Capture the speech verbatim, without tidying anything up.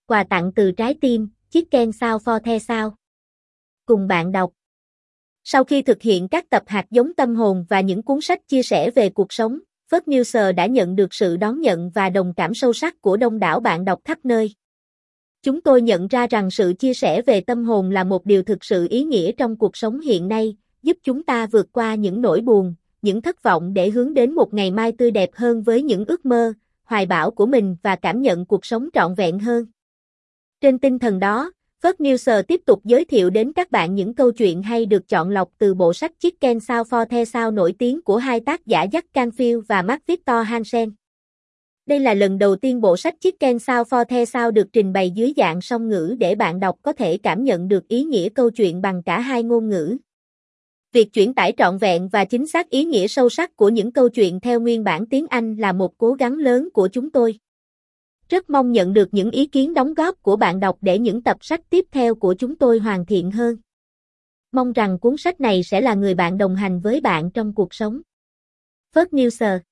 Quà tặng từ trái tim, Chicken Sao for the Sao. Cùng bạn đọc. Sau khi thực hiện các tập hạt giống tâm hồn và những cuốn sách chia sẻ về cuộc sống, Phớt Newser đã nhận được sự đón nhận và đồng cảm sâu sắc của đông đảo bạn đọc khắp nơi. Chúng tôi nhận ra rằng sự chia sẻ về tâm hồn là một điều thực sự ý nghĩa trong cuộc sống hiện nay, giúp chúng ta vượt qua những nỗi buồn, những thất vọng để hướng đến một ngày mai tươi đẹp hơn với những ước mơ, hoài bão của mình và cảm nhận cuộc sống trọn vẹn hơn. Trên tinh thần đó, Phớt Newser tiếp tục giới thiệu đến các bạn những câu chuyện hay được chọn lọc từ bộ sách Chicken Sao for the Sao nổi tiếng của hai tác giả Jack Canfield và Mark Victor Hansen. Đây là lần đầu tiên bộ sách Chicken Sao for the Sao được trình bày dưới dạng song ngữ để bạn đọc có thể cảm nhận được ý nghĩa câu chuyện bằng cả hai ngôn ngữ. Việc chuyển tải trọn vẹn và chính xác ý nghĩa sâu sắc của những câu chuyện theo nguyên bản tiếng Anh là một cố gắng lớn của chúng tôi. Rất mong nhận được những ý kiến đóng góp của bạn đọc để những tập sách tiếp theo của chúng tôi hoàn thiện hơn. Mong rằng cuốn sách này sẽ là người bạn đồng hành với bạn trong cuộc sống. Phớt Newser.